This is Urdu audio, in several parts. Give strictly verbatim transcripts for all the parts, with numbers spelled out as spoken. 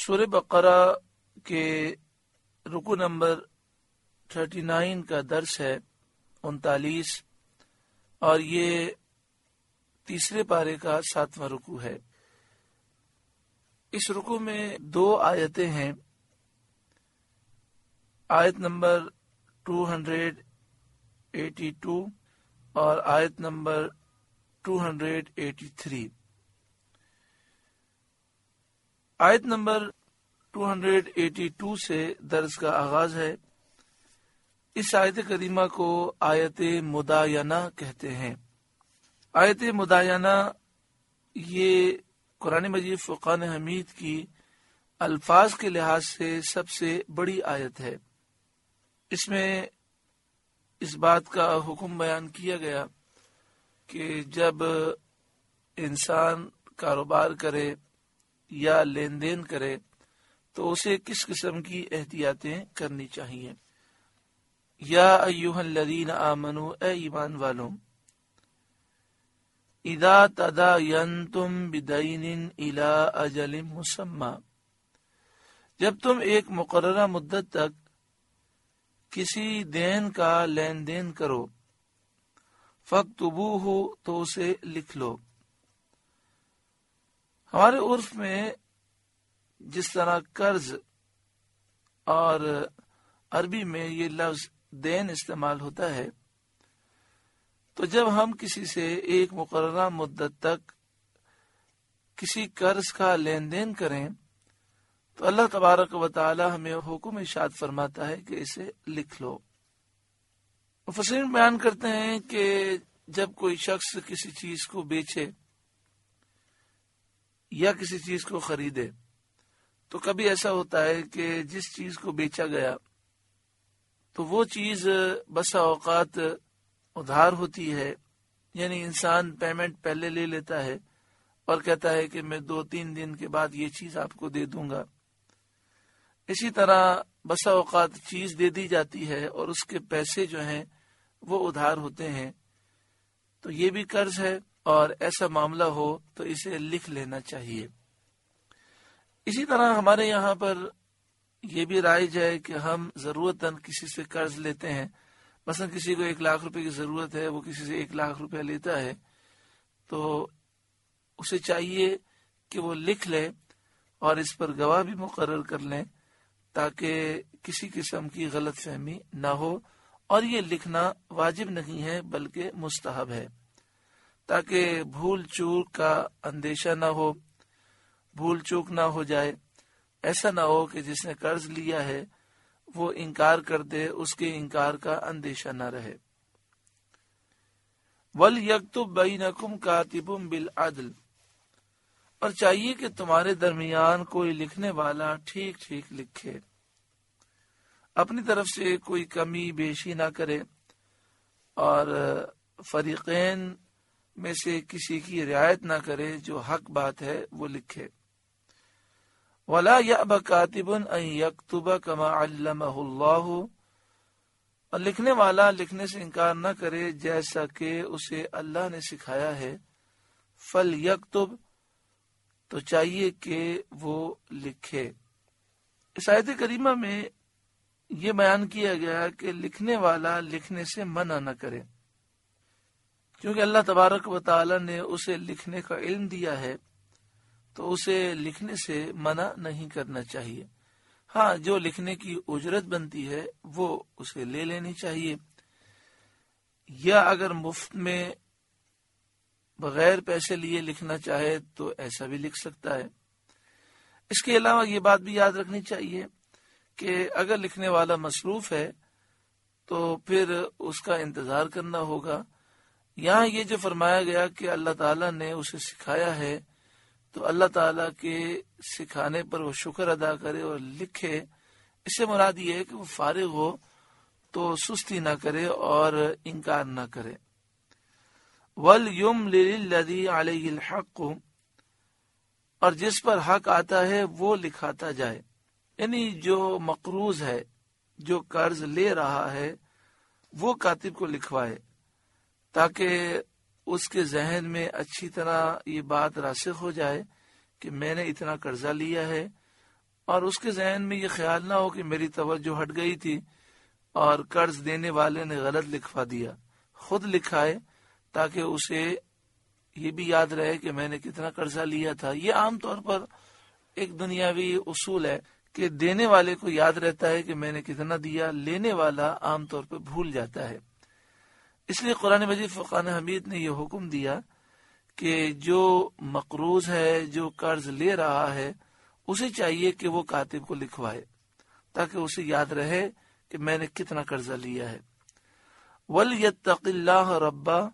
سورہ بقرہ کے رکو نمبر انتیس کا درس ہے انتالیس، اور یہ تیسرے پارے کا ساتواں رکو ہے۔ اس رکو میں دو آیتیں ہیں، آیت نمبر دو سو بانوے اور آیت نمبر دو سو تراسی۔ آیت نمبر دو سو بانوے سے درس کا آغاز ہے۔ اس آیت کریمہ کو آیت مدایانہ کہتے ہیں۔ آیت مدایانہ یہ قرآن مجید فرقان حمید کی الفاظ کے لحاظ سے سب سے بڑی آیت ہے۔ اس میں اس بات کا حکم بیان کیا گیا کہ جب انسان کاروبار کرے یا لین دین کرے تو اسے کس قسم کی احتیاطیں کرنی چاہیے۔ یا ایھا الذین آمنوا، اے ایمان والوں، اذا تداینتم بدین الی اجل مسمی، جب تم ایک مقررہ مدت تک کسی دین کا لین دین کرو، فاکتبوہ، تو اسے لکھ لو۔ ہمارے عرف میں جس طرح قرض اور عربی میں یہ لفظ دین استعمال ہوتا ہے، تو جب ہم کسی سے ایک مقررہ مدت تک کسی قرض کا لین دین کریں تو اللہ تبارک و تعالی ہمیں حکم ارشاد فرماتا ہے کہ اسے لکھ لو۔ مفسرین بیان کرتے ہیں کہ جب کوئی شخص کسی چیز کو بیچے یا کسی چیز کو خریدے تو کبھی ایسا ہوتا ہے کہ جس چیز کو بیچا گیا تو وہ چیز بسا اوقات ادھار ہوتی ہے، یعنی انسان پیمنٹ پہلے لے لیتا ہے اور کہتا ہے کہ میں دو تین دن کے بعد یہ چیز آپ کو دے دوں گا۔ اسی طرح بسا اوقات چیز دے دی جاتی ہے اور اس کے پیسے جو ہیں وہ ادھار ہوتے ہیں، تو یہ بھی قرض ہے، اور ایسا معاملہ ہو تو اسے لکھ لینا چاہیے۔ اسی طرح ہمارے یہاں پر یہ بھی رائج ہے کہ ہم ضرورتاً کسی سے قرض لیتے ہیں، مثلا کسی کو ایک لاکھ روپے کی ضرورت ہے، وہ کسی سے ایک لاکھ روپے لیتا ہے، تو اسے چاہیے کہ وہ لکھ لے اور اس پر گواہ بھی مقرر کر لیں تاکہ کسی قسم کی غلط فہمی نہ ہو، اور یہ لکھنا واجب نہیں ہے بلکہ مستحب ہے، تاکہ بھول چوک کا اندیشہ نہ ہو، بھول چوک نہ ہو جائے، ایسا نہ ہو کہ جس نے قرض لیا ہے وہ انکار کر دے، اس کے انکار کا اندیشہ نہ رہے۔ وَلْيَكْتُبْ بَيْنَكُمْ كَاتِبٌ بِالْعَدْلِ، اور چاہیے کہ تمہارے درمیان کوئی لکھنے والا ٹھیک ٹھیک لکھے، اپنی طرف سے کوئی کمی بیشی نہ کرے، اور فریقین میں سے کسی کی رعایت نہ کرے، جو حق بات ہے وہ لکھے۔ وَلَا يَأْبَ كَاتِبٌ أَن يَكْتُبَ كَمَا عَلَّمَهُ اللَّهُ، اور لکھنے والا لکھنے سے انکار نہ کرے جیسا کہ اسے اللہ نے سکھایا ہے۔ فَلْيَكْتُبْ، تو چاہیے کہ وہ لکھے۔ اس آیت کریمہ میں یہ بیان کیا گیا کہ لکھنے والا لکھنے سے منع نہ کرے، کیونکہ اللہ تبارک و تعالی نے اسے لکھنے کا علم دیا ہے، تو اسے لکھنے سے منع نہیں کرنا چاہیے۔ ہاں، جو لکھنے کی اجرت بنتی ہے وہ اسے لے لینی چاہیے، یا اگر مفت میں بغیر پیسے لیے لکھنا چاہے تو ایسا بھی لکھ سکتا ہے۔ اس کے علاوہ یہ بات بھی یاد رکھنی چاہیے کہ اگر لکھنے والا مصروف ہے تو پھر اس کا انتظار کرنا ہوگا۔ یہاں یہ جو فرمایا گیا کہ اللہ تعالیٰ نے اسے سکھایا ہے، تو اللہ تعالیٰ کے سکھانے پر وہ شکر ادا کرے اور لکھے۔ اس سے مراد یہ ہے کہ وہ فارغ ہو تو سستی نہ کرے اور انکار نہ کرے۔ وَلْيُمْلِلِ الَّذِي عَلَيْهِ الْحَقُّ، اور جس پر حق آتا ہے وہ لکھاتا جائے، یعنی جو مقروض ہے، جو قرض لے رہا ہے، وہ کاتب کو لکھوائے تاکہ اس کے ذہن میں اچھی طرح یہ بات راسخ ہو جائے کہ میں نے اتنا قرضہ لیا ہے اور اس کے ذہن میں یہ خیال نہ ہو کہ میری توجہ ہٹ گئی تھی اور قرض دینے والے نے غلط لکھوا دیا، خود لکھائے تاکہ اسے یہ بھی یاد رہے کہ میں نے کتنا قرضہ لیا تھا۔ یہ عام طور پر ایک دنیاوی اصول ہے کہ دینے والے کو یاد رہتا ہے کہ میں نے کتنا دیا، لینے والا عام طور پر بھول جاتا ہے۔ اس لیے قرآن مجید فرقان حمید نے یہ حکم دیا کہ جو مقروض ہے، جو قرض لے رہا ہے، اسے چاہیے کہ وہ کاتب کو لکھوائے تاکہ اسے یاد رہے کہ میں نے کتنا قرضہ لیا ہے۔ وَلْيَتَّقِ اللَّهَ رَبَّهُ،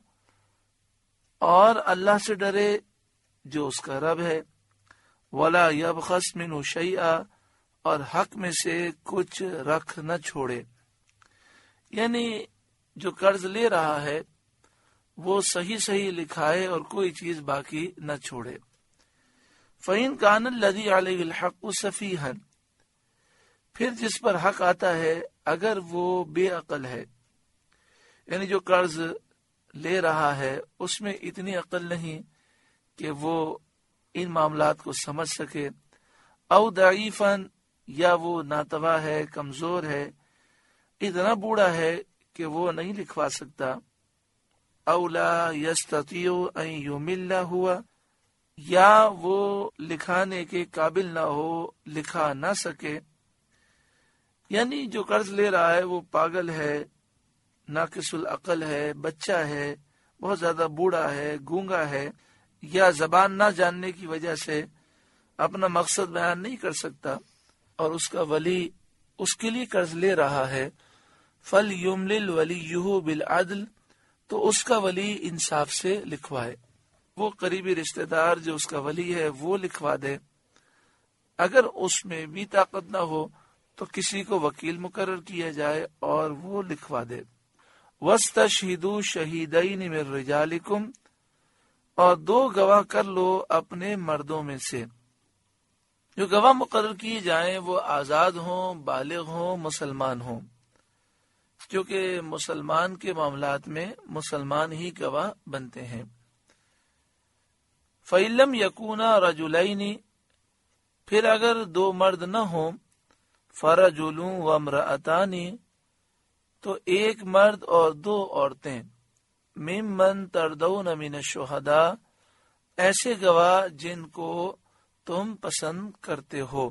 اور اللہ سے ڈرے جو اس کا رب ہے، وَلَا يَبْخَسْ مِنْهُ شَيْئًا، اور حق میں سے کچھ رکھ نہ چھوڑے، یعنی جو قرض لے رہا ہے وہ صحیح صحیح لکھائے اور کوئی چیز باقی نہ چھوڑے۔ فَإِنْ كَانَ الَّذِي عَلَيْهِ الْحَقُّ سَفِيهًا، پھر جس پر حق آتا ہے اگر وہ بے عقل ہے، یعنی جو قرض لے رہا ہے اس میں اتنی عقل نہیں کہ وہ ان معاملات کو سمجھ سکے، او ضعیفاً، یا وہ ناتواں ہے، کمزور ہے، اتنا بوڑھا ہے کہ وہ نہیں لکھوا سکتا، او لا یستطیع ان یمل ہوا، یا وہ لکھانے کے قابل نہ ہو، لکھا نہ سکے، یعنی جو قرض لے رہا ہے وہ پاگل ہے، ناقص العقل ہے، بچہ ہے، بہت زیادہ بوڑھا ہے، گونگا ہے، یا زبان نہ جاننے کی وجہ سے اپنا مقصد بیان نہیں کر سکتا، اور اس کا ولی اس کے لیے قرض لے رہا ہے، فَلْيُمْلِلْ وَلِيُّهُ بِالْعَدْلِ، تو اس کا ولی انصاف سے لکھوائے، وہ قریبی رشتہ دار جو اس کا ولی ہے وہ لکھوا دے۔ اگر اس میں بھی طاقت نہ ہو تو کسی کو وکیل مقرر کیا جائے اور وہ لکھوا دے۔ وَاسْتَشْهِدُوا شَهِيدَيْنِ مِن رِجَالِكُمْ، اور دو گواہ کر لو اپنے مردوں میں سے، جو گواہ مقرر کیے جائیں وہ آزاد ہوں، بالغ ہوں، مسلمان ہوں، کیونکہ مسلمان کے معاملات میں مسلمان ہی گواہ بنتے ہیں۔ فَإِن لَّمْ يَكُونَا رَجُلَيْنِ، پھر اگر دو مرد نہ ہوں، فَرَجُلٌ وَامْرَأَتَانِ، تو ایک مرد اور دو عورتیں، ممن تردون من الشہداء، ایسے گواہ جن کو تم پسند کرتے ہو،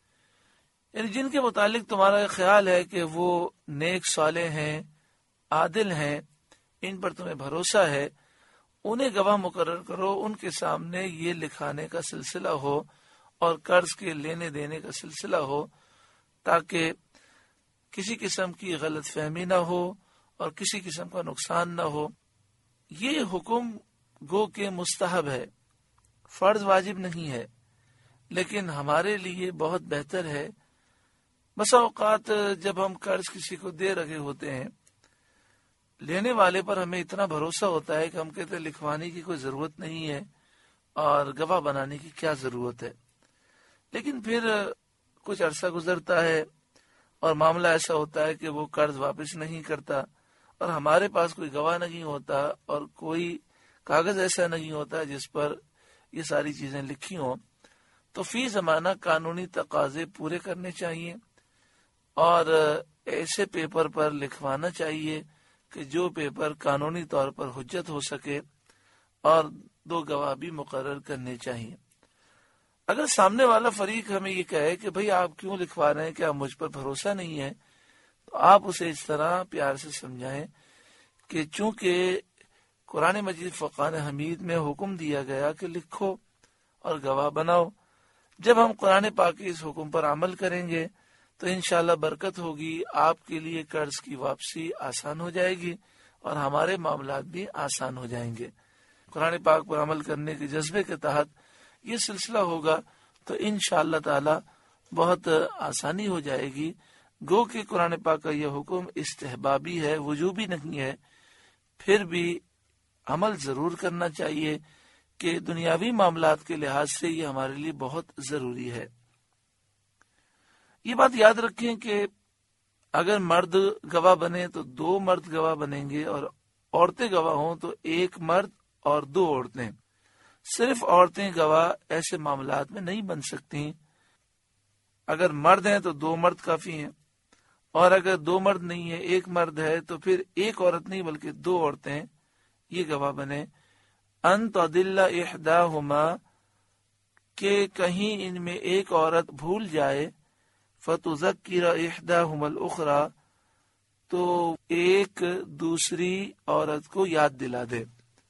یعنی جن کے متعلق تمہارا خیال ہے کہ وہ نیک صالح ہیں، عادل ہیں، ان پر تمہیں بھروسہ ہے، انہیں گواہ مقرر کرو، ان کے سامنے یہ لکھانے کا سلسلہ ہو اور قرض کے لینے دینے کا سلسلہ ہو، تاکہ کسی قسم کی غلط فہمی نہ ہو اور کسی قسم کا نقصان نہ ہو۔ یہ حکم گو کہ مستحب ہے، فرض واجب نہیں ہے، لیکن ہمارے لیے بہت بہتر ہے۔ بسا اوقات جب ہم قرض کسی کو دے رہے ہوتے ہیں، لینے والے پر ہمیں اتنا بھروسہ ہوتا ہے کہ ہم کہتے ہیں لکھوانے کی کوئی ضرورت نہیں ہے اور گواہ بنانے کی کیا ضرورت ہے، لیکن پھر کچھ عرصہ گزرتا ہے اور معاملہ ایسا ہوتا ہے کہ وہ قرض واپس نہیں کرتا، اور ہمارے پاس کوئی گواہ نہیں ہوتا اور کوئی کاغذ ایسا نہیں ہوتا جس پر یہ ساری چیزیں لکھی ہوں، تو فی زمانہ قانونی تقاضے پورے کرنے چاہیے اور ایسے پیپر پر لکھوانا چاہیے کہ جو پیپر قانونی طور پر حجت ہو سکے، اور دو گواہ بھی مقرر کرنے چاہیے۔ اگر سامنے والا فریق ہمیں یہ کہے کہ بھئی آپ کیوں لکھوا رہے ہیں، کیا مجھ پر بھروسہ نہیں ہے، تو آپ اسے اس طرح پیار سے سمجھائیں کہ چونکہ قرآن مجید فرقان حمید میں حکم دیا گیا کہ لکھو اور گواہ بناؤ، جب ہم قرآن پاک کے اس حکم پر عمل کریں گے تو انشاءاللہ برکت ہوگی، آپ کے لیے قرض کی واپسی آسان ہو جائے گی اور ہمارے معاملات بھی آسان ہو جائیں گے۔ قرآن پاک پر عمل کرنے کے جذبے کے تحت یہ سلسلہ ہوگا تو انشاءاللہ تعالی بہت آسانی ہو جائے گی۔ گو کہ قرآن پاک کا یہ حکم استحبابی ہے، وجوبی نہیں ہے، پھر بھی عمل ضرور کرنا چاہیے کہ دنیاوی معاملات کے لحاظ سے یہ ہمارے لیے بہت ضروری ہے۔ یہ بات یاد رکھیں کہ اگر مرد گواہ بنے تو دو مرد گواہ بنیں گے، اور عورتیں گواہ ہوں تو ایک مرد اور دو عورتیں۔ صرف عورتیں گواہ ایسے معاملات میں نہیں بن سکتی۔ اگر مرد ہیں تو دو مرد کافی ہیں، اور اگر دو مرد نہیں ہے ایک مرد ہے تو پھر ایک عورت نہیں بلکہ دو عورتیں یہ گواہ بنے۔ ان تضل احداہما، کہ کہیں ان میں ایک عورت بھول جائے، فتذکر احداہما الاخری، تو ایک دوسری عورت کو یاد دلا دے۔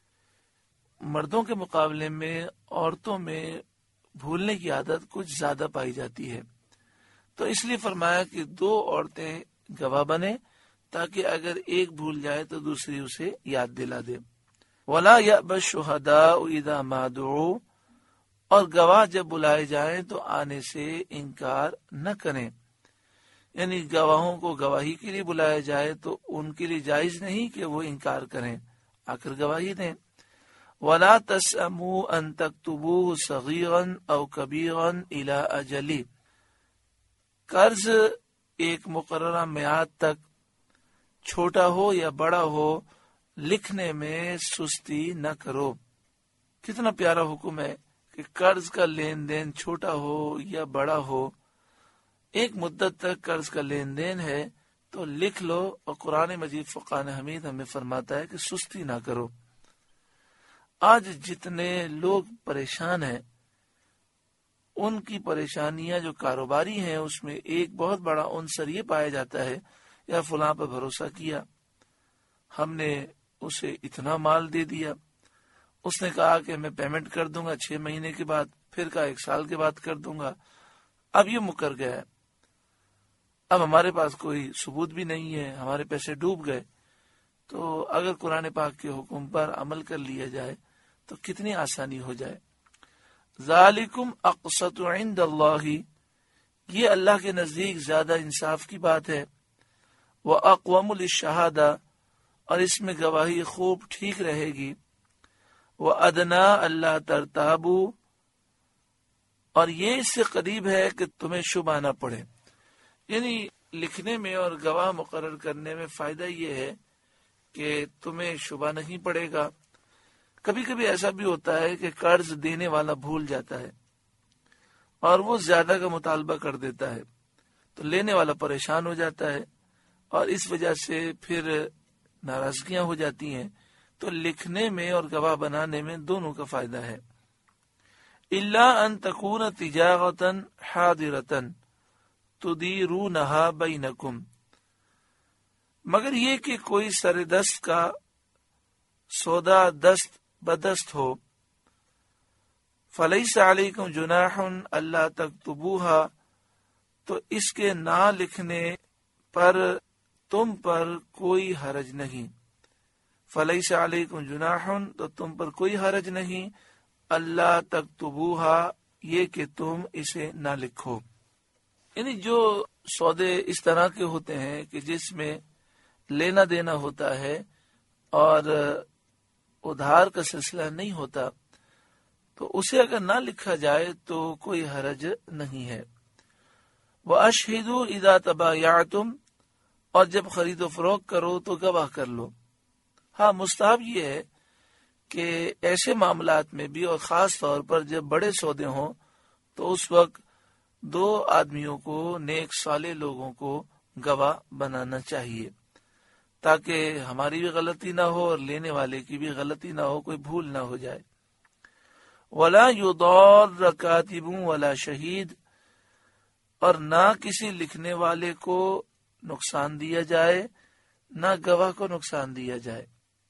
مردوں کے مقابلے میں عورتوں میں بھولنے کی عادت کچھ زیادہ پائی جاتی ہے، تو اس لیے فرمایا کہ دو عورتیں گواہ بنے تاکہ اگر ایک بھول جائے تو دوسری اسے یاد دلا دے۔ وَلَا يَأْبَ الشُّهَدَاءُ إِذَا مَا دُعُوا، اور گواہ جب بلائے جائیں تو آنے سے انکار نہ کریں، یعنی گواہوں کو گواہی کے لیے بلایا جائے تو ان کے لیے جائز نہیں کہ وہ انکار کریں، آ کر گواہی دیں۔ وَلَا تَسْأَمُوا أَن تَكْتُبُوهُ صَغِيرًا أَوْ كَبِيرًا إِلَىٰ أَجَلِهِ، قرض ایک مقررہ میعاد تک چھوٹا ہو یا بڑا ہو لکھنے میں سستی نہ کرو۔ کتنا پیارا حکم ہے کہ قرض کا لین دین چھوٹا ہو یا بڑا ہو، ایک مدت تک قرض کا لین دین ہے تو لکھ لو، اور قرآن مجید فرقان حمید ہمیں فرماتا ہے کہ سستی نہ کرو۔ آج جتنے لوگ پریشان ہیں ان کی پریشانیاں جو کاروباری ہیں اس میں ایک بہت بڑا عنصر یہ پایا جاتا ہے، یا فلاں پر بھروسہ کیا، ہم نے اسے اتنا مال دے دیا، اس نے کہا کہ میں پیمنٹ کر دوں گا چھ مہینے کے بعد، پھر کہا ایک سال کے بعد کر دوں گا، اب یہ مکر گیا ہے، اب ہمارے پاس کوئی ثبوت بھی نہیں ہے، ہمارے پیسے ڈوب گئے۔ تو اگر قرآن پاک کے حکم پر عمل کر لیا جائے تو کتنی آسانی ہو جائے۔ ذالکم اقسط عند اللہ، یہ اللہ کے نزدیک زیادہ انصاف کی بات ہے۔ وَأَقْوَمُ لِلشَّهَادَةِ، اور اس میں گواہی خوب ٹھیک رہے گی۔ وَأَدْنَا أَلَّا تَرْتَابُوا، اور یہ اس سے قریب ہے کہ تمہیں شبہ نہ پڑے، یعنی لکھنے میں اور گواہ مقرر کرنے میں فائدہ یہ ہے کہ تمہیں شبہ نہیں پڑے گا۔ کبھی کبھی ایسا بھی ہوتا ہے کہ قرض دینے والا بھول جاتا ہے اور وہ زیادہ کا مطالبہ کر دیتا ہے، تو لینے والا پریشان ہو جاتا ہے اور اس وجہ سے پھر ناراضگیاں ہو جاتی ہیں۔ تو لکھنے میں اور گواہ بنانے میں دونوں کا فائدہ ہے۔ إِلَّا أَن تَكُونَ تِجَارَةً حَاضِرَةً تُدِيرُونَهَا بَيْنَكُمْ، مگر یہ کہ کوئی سر دست کا سودا دست بدست ہو۔ فَلَيْسَ عَلَيْكُمْ جُنَاحٌ أَلَّا تَكْتُبُوهَا، تو اس کے نہ لکھنے پر تم پر کوئی حرج نہیں۔ فَلَيْسَ عَلَيْكُمْ جُنَاحٌ، تو تم پر کوئی حرج نہیں، اللہ تکتبوہا، یہ کہ تم اسے نہ لکھو۔ یعنی جو سودے اس طرح کے ہوتے ہیں کہ جس میں لینا دینا ہوتا ہے اور ادھار کا سلسلہ نہیں ہوتا، تو اسے اگر نہ لکھا جائے تو کوئی حرج نہیں ہے۔ وَأَشْهِدُوا إِذَا تَبَايَعْتُمْ، اور جب خرید و فروخت کرو تو گواہ کر لو۔ ہاں، مستحب یہ ہے کہ ایسے معاملات میں بھی، اور خاص طور پر جب بڑے سودے ہوں، تو اس وقت دو آدمیوں کو، نیک صالح لوگوں کو گواہ بنانا چاہیے، تاکہ ہماری بھی غلطی نہ ہو اور لینے والے کی بھی غلطی نہ ہو، کوئی بھول نہ ہو جائے۔ وَلَا يُضَارَّ كَاتِبٌ وَلَا شَهِيدٌ، اور نہ کسی لکھنے والے کو نقصان دیا جائے، نہ گواہ کو نقصان دیا جائے۔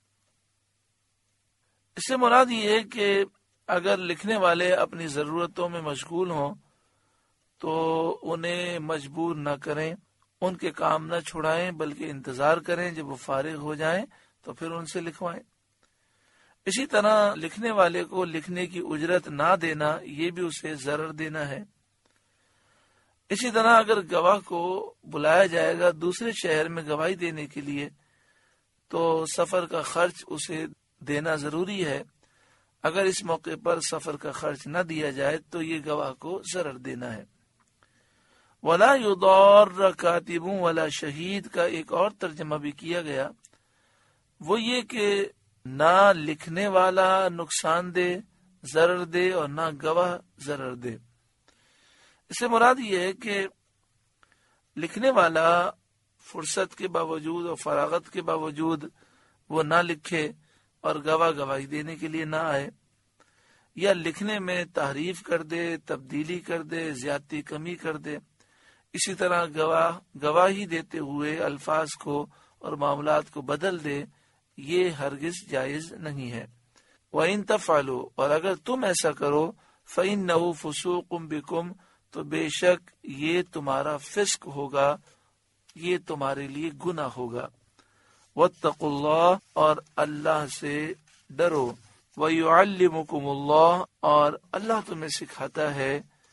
اس سے مراد یہ ہے کہ اگر لکھنے والے اپنی ضرورتوں میں مشغول ہوں تو انہیں مجبور نہ کریں، ان کے کام نہ چھڑائیں، بلکہ انتظار کریں جب وہ فارغ ہو جائیں تو پھر ان سے لکھوائیں۔ اسی طرح لکھنے والے کو لکھنے کی اجرت نہ دینا، یہ بھی اسے ضرر دینا ہے۔ اسی طرح اگر گواہ کو بلایا جائے گا دوسرے شہر میں گواہی دینے کے لیے تو سفر کا خرچ اسے دینا ضروری ہے۔ اگر اس موقع پر سفر کا خرچ نہ دیا جائے تو یہ گواہ کو ضرر دینا ہے۔ وَلَا يُضَارَّ كَاتِبٌ وَلَا شَهِيدٌ کا ایک اور ترجمہ بھی کیا گیا، وہ یہ کہ نہ لکھنے والا نقصان دے، ضرر دے، اور نہ گواہ ضرر دے۔ اس سے مراد یہ ہے کہ لکھنے والا فرصت کے باوجود اور فراغت کے باوجود وہ نہ لکھے اور گواہ گواہی دینے کے لیے نہ آئے، یا لکھنے میں تحریف کر دے، تبدیلی کر دے، زیادتی کمی کر دے، اسی طرح گواہ گواہی دیتے ہوئے الفاظ کو اور معاملات کو بدل دے، یہ ہرگز جائز نہیں ہے۔ وَإِن تَفْعَلُوا، اور اگر تم ایسا کرو، فَإِنَّهُ فُسُوقٌ بِكُمْ، تو بے شک یہ تمہارا فسق ہوگا، یہ تمہارے لیے گناہ ہوگا۔ وَاتَّقُوا اللَّهَ، اور اللہ سے ڈرو۔ وَيُعَلِّمُكُمُ اللَّهُ، اور اللہ تمہیں سکھاتا ہے۔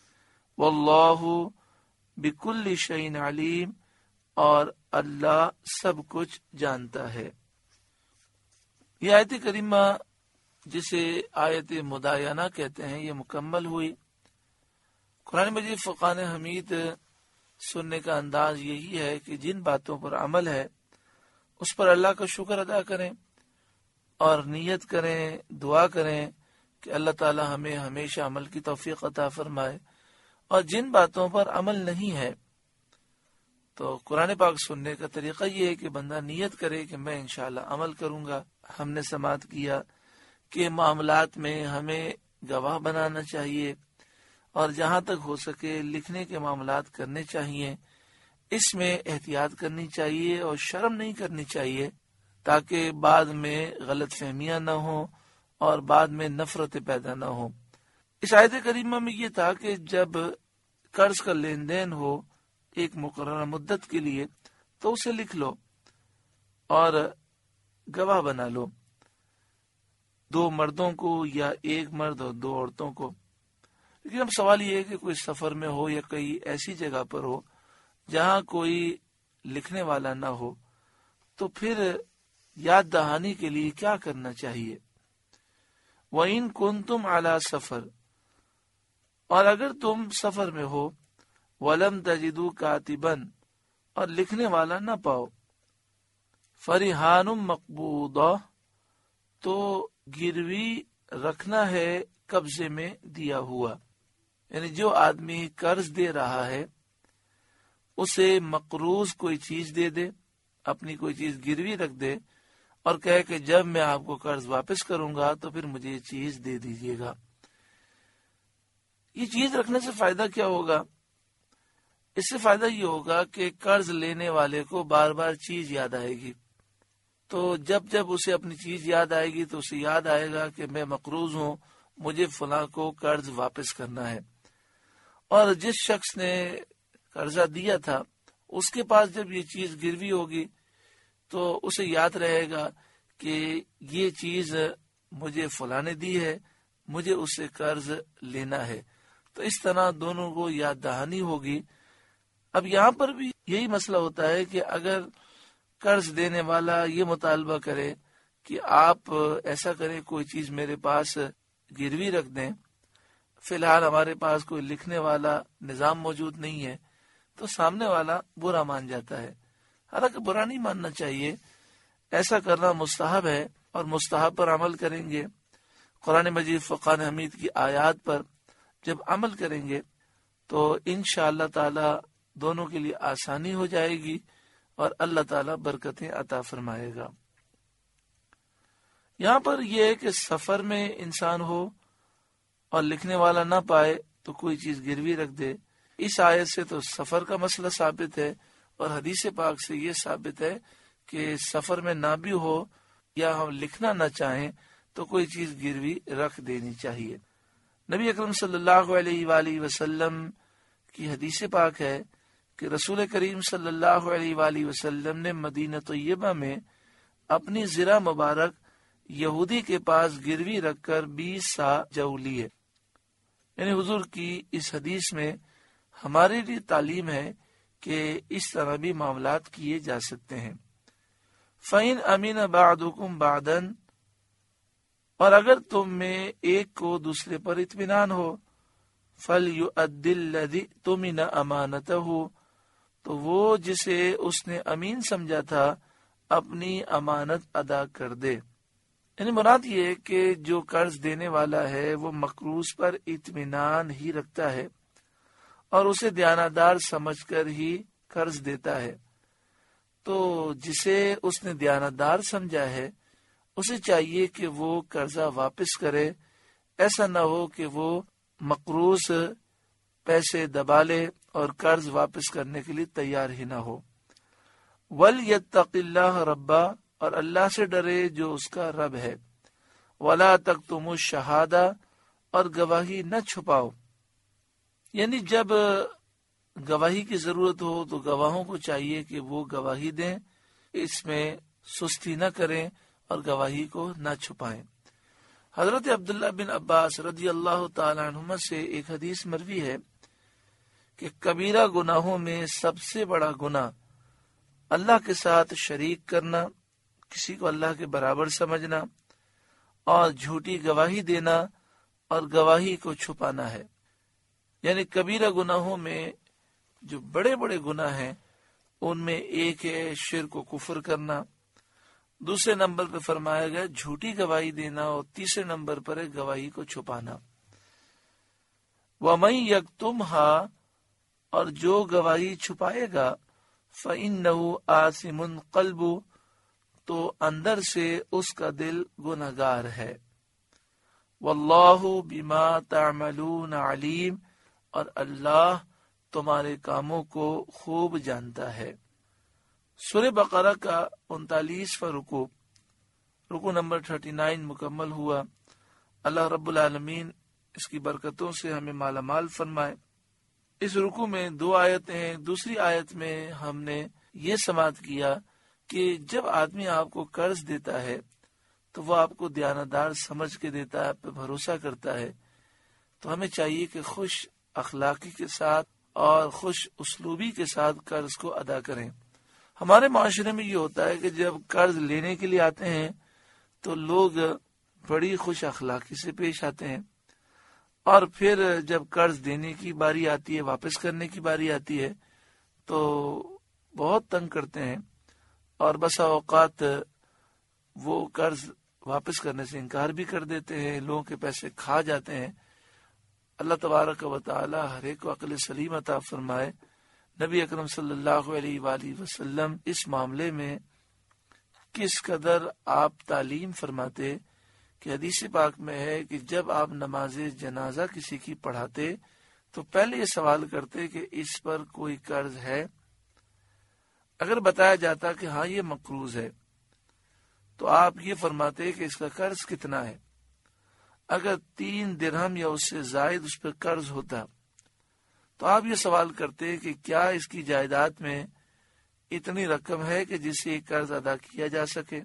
وَاللَّهُ بِكُلِّ شَيْءٍ عَلِيمٌ، اور اللہ سب کچھ جانتا ہے۔ یہ آیت کریمہ جسے آیت مدایانہ کہتے ہیں، یہ مکمل ہوئی۔ قرآن مجید فرقان حمید سننے کا انداز یہی ہے کہ جن باتوں پر عمل ہے اس پر اللہ کا شکر ادا کریں اور نیت کریں، دعا کریں کہ اللہ تعالی ہمیں ہمیشہ عمل کی توفیق عطا فرمائے، اور جن باتوں پر عمل نہیں ہے تو قرآن پاک سننے کا طریقہ یہ ہے کہ بندہ نیت کرے کہ میں انشاءاللہ عمل کروں گا۔ ہم نے سماعت کیا کہ معاملات میں ہمیں گواہ بنانا چاہیے، اور جہاں تک ہو سکے لکھنے کے معاملات کرنے چاہیے، اس میں احتیاط کرنی چاہیے اور شرم نہیں کرنی چاہیے، تاکہ بعد میں غلط فہمیاں نہ ہوں اور بعد میں نفرتیں پیدا نہ ہوں۔ اس آیت کریمہ میں یہ تھا کہ جب قرض کا لین دین ہو ایک مقررہ مدت کے لیے تو اسے لکھ لو اور گواہ بنا لو، دو مردوں کو یا ایک مرد اور دو عورتوں کو۔ لیکن اب سوال یہ ہے کہ کوئی سفر میں ہو یا کئی ایسی جگہ پر ہو جہاں کوئی لکھنے والا نہ ہو، تو پھر یاد دہانی کے لیے کیا کرنا چاہیے؟ وَإِن كُنتُمْ عَلَى سفر، اور اگر تم سفر میں ہو، وَلَمْ تَجِدُوا كَاتِبًا، اور لکھنے والا نہ پاؤ، فَرِحَانٌ مَقْبُوضَةٌ، تو گروی رکھنا ہے قبضے میں دیا ہوا، یعنی جو آدمی قرض دے رہا ہے اسے مقروض کوئی چیز دے دے، اپنی کوئی چیز گروی رکھ دے اور کہے کہ جب میں آپ کو قرض واپس کروں گا تو پھر مجھے یہ چیز دے دیجیے گا۔ یہ چیز رکھنے سے فائدہ کیا ہوگا؟ اس سے فائدہ یہ ہوگا کہ قرض لینے والے کو بار بار چیز یاد آئے گی، تو جب جب اسے اپنی چیز یاد آئے گی تو اسے یاد آئے گا کہ میں مقروض ہوں، مجھے فلاں کو قرض واپس کرنا ہے، اور جس شخص نے قرضہ دیا تھا اس کے پاس جب یہ چیز گروی ہوگی تو اسے یاد رہے گا کہ یہ چیز مجھے فلاں نے دی ہے، مجھے اس سے قرض لینا ہے، تو اس طرح دونوں کو یاد دہانی ہوگی۔ اب یہاں پر بھی یہی مسئلہ ہوتا ہے کہ اگر قرض دینے والا یہ مطالبہ کرے کہ آپ ایسا کریں، کوئی چیز میرے پاس گروی رکھ دیں، فی الحال ہمارے پاس کوئی لکھنے والا نظام موجود نہیں ہے، تو سامنے والا برا مان جاتا ہے۔ حالانکہ برا نہیں ماننا چاہیے، ایسا کرنا مستحب ہے اور مستحب پر عمل کریں گے۔ قرآن مجید فرقان حمید کی آیات پر جب عمل کریں گے تو انشاءاللہ تعالی دونوں کے لیے آسانی ہو جائے گی اور اللہ تعالی برکتیں عطا فرمائے گا۔ یہاں پر یہ ہے کہ سفر میں انسان ہو اور لکھنے والا نہ پائے تو کوئی چیز گروی رکھ دے۔ اس آیت سے تو سفر کا مسئلہ ثابت ہے، اور حدیث پاک سے یہ ثابت ہے کہ سفر میں نہ بھی ہو یا ہم لکھنا نہ چاہیں تو کوئی چیز گروی رکھ دینی چاہیے۔ نبی اکرم صلی اللہ علیہ وآلہ وسلم کی حدیث پاک ہے کہ رسول کریم صلی اللہ علیہ وآلہ وسلم نے مدینہ طیبہ میں اپنی زرہ مبارک یہودی کے پاس گروی رکھ کر بیس سا جو لیے۔ یعنی حضور کی اس حدیث میں ہمارے لیے تعلیم ہے کہ اس طرح بھی معاملات کیے جا سکتے ہیں۔ فَإِنْ أَمِنَ بَعْضُكُمْ بَعْضًا، اور اگر تم میں ایک کو دوسرے پر اطمینان ہو، فَلْيُؤَدِّ الَّذِي اؤْتُمِنَ أَمَانَتَهُ، تو وہ جسے اس نے امین سمجھا تھا اپنی امانت ادا کر دے۔ یعنی مراد یہ ہے کہ جو قرض دینے والا ہے وہ مقروض پر اطمینان ہی رکھتا ہے، اور اسے دیانتدار سمجھ کر ہی قرض دیتا ہے، تو جسے اس نے دیانتدار سمجھا ہے اسے چاہیے کہ وہ قرضہ واپس کرے، ایسا نہ ہو کہ وہ مقروض پیسے دبا لے اور قرض واپس کرنے کے لیے تیار ہی نہ ہو۔ وَلْيَتَّقِ اللَّهَ رَبَّهُ، اور اللہ سے ڈرے جو اس کا رب ہے۔ وَلَا تَكْتُمُوا الشَّهَادَةَ، اور گواہی نہ چھپاؤ، یعنی جب گواہی کی ضرورت ہو تو گواہوں کو چاہیے کہ وہ گواہی دیں، اس میں سستی نہ کریں اور گواہی کو نہ چھپائیں۔ حضرت عبداللہ بن عباس رضی اللہ تعالی عنہما سے ایک حدیث مروی ہے کہ کبیرہ گناہوں میں سب سے بڑا گناہ اللہ کے ساتھ شریک کرنا، کسی کو اللہ کے برابر سمجھنا، اور جھوٹی گواہی دینا اور گواہی کو چھپانا ہے۔ یعنی کبیرہ گناہوں میں جو بڑے بڑے گناہ ہیں ان میں ایک ہے شرک و کفر کرنا، دوسرے نمبر پہ فرمایا گیا جھوٹی گواہی دینا، اور تیسرے نمبر پر ہے گواہی کو چھپانا۔ وَمَن يَكْتُمْهَا، اور جو گواہی چھپائے گا، فَإِنَّهُ آثِمٌ قَلْبُهُ، تو اندر سے اس کا دل گنہگار ہے۔ وَاللَّهُ بِمَا تَعْمَلُونَ عَلِيمٌ، اور اللہ تمہارے کاموں کو خوب جانتا ہے۔ سورہ بقرہ کا انتالیسواں رکوع، رکوع نمبر انتیس مکمل ہوا۔ اللہ رب العالمین اس کی برکتوں سے ہمیں مالا مال فرمائے۔ اس رکوع میں دو آیتیں ہیں۔ دوسری آیت میں ہم نے یہ سماعت کیا کہ جب آدمی آپ کو قرض دیتا ہے تو وہ آپ کو دیانتدار سمجھ کے دیتا ہے، آپ پہ بھروسہ کرتا ہے، تو ہمیں چاہیے کہ خوش اخلاقی کے ساتھ اور خوش اسلوبی کے ساتھ قرض کو ادا کریں۔ ہمارے معاشرے میں یہ ہوتا ہے کہ جب قرض لینے کے لیے آتے ہیں تو لوگ بڑی خوش اخلاقی سے پیش آتے ہیں، اور پھر جب قرض دینے کی باری آتی ہے، واپس کرنے کی باری آتی ہے، تو بہت تنگ کرتے ہیں، اور بسا اوقات وہ قرض واپس کرنے سے انکار بھی کر دیتے ہیں، لوگوں کے پیسے کھا جاتے ہیں۔ اللہ تبارک و تعالی ہر ایک کو عقل سلیم عطا فرمائے۔ نبی اکرم صلی اللہ علیہ وآلہ وسلم اس معاملے میں کس قدر آپ تعلیم فرماتے کہ حدیث پاک میں ہے کہ جب آپ نماز جنازہ کسی کی پڑھاتے تو پہلے یہ سوال کرتے کہ اس پر کوئی قرض ہے۔ اگر بتایا جاتا کہ ہاں یہ مقروض ہے تو آپ یہ فرماتے کہ اس کا قرض کتنا ہے۔ اگر تین درہم یا اس سے زائد اس پر قرض ہوتا تو آپ یہ سوال کرتے کہ کیا اس کی جائیداد میں اتنی رقم ہے کہ جس سے یہ قرض ادا کیا جا سکے۔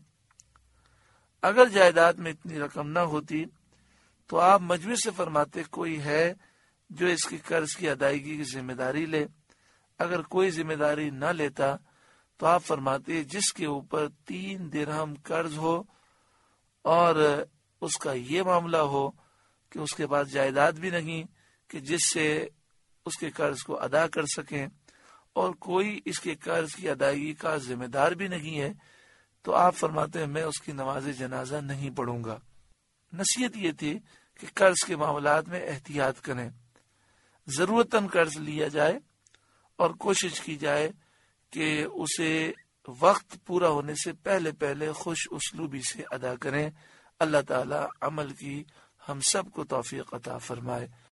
اگر جائیداد میں اتنی رقم نہ ہوتی تو آپ مجبور سے فرماتے کوئی ہے جو اس کی قرض کی ادائیگی کی ذمہ داری لے۔ اگر کوئی ذمہ داری نہ لیتا تو آپ فرماتے جس کے اوپر تین درہم قرض ہو اور اس کا یہ معاملہ ہو کہ اس کے پاس جائیداد بھی نہیں کہ جس سے اس کے قرض کو ادا کر سکیں، اور کوئی اس کے قرض کی ادائیگی کا ذمہ دار بھی نہیں ہے، تو آپ فرماتے ہیں میں اس کی نماز جنازہ نہیں پڑھوں گا۔ نصیحت یہ تھی کہ قرض کے معاملات میں احتیاط کریں، ضرورتاً قرض لیا جائے اور کوشش کی جائے کہ اسے وقت پورا ہونے سے پہلے پہلے خوش اسلوبی سے ادا کریں۔ اللہ تعالی عمل کی ہم سب کو توفیق عطا فرمائے۔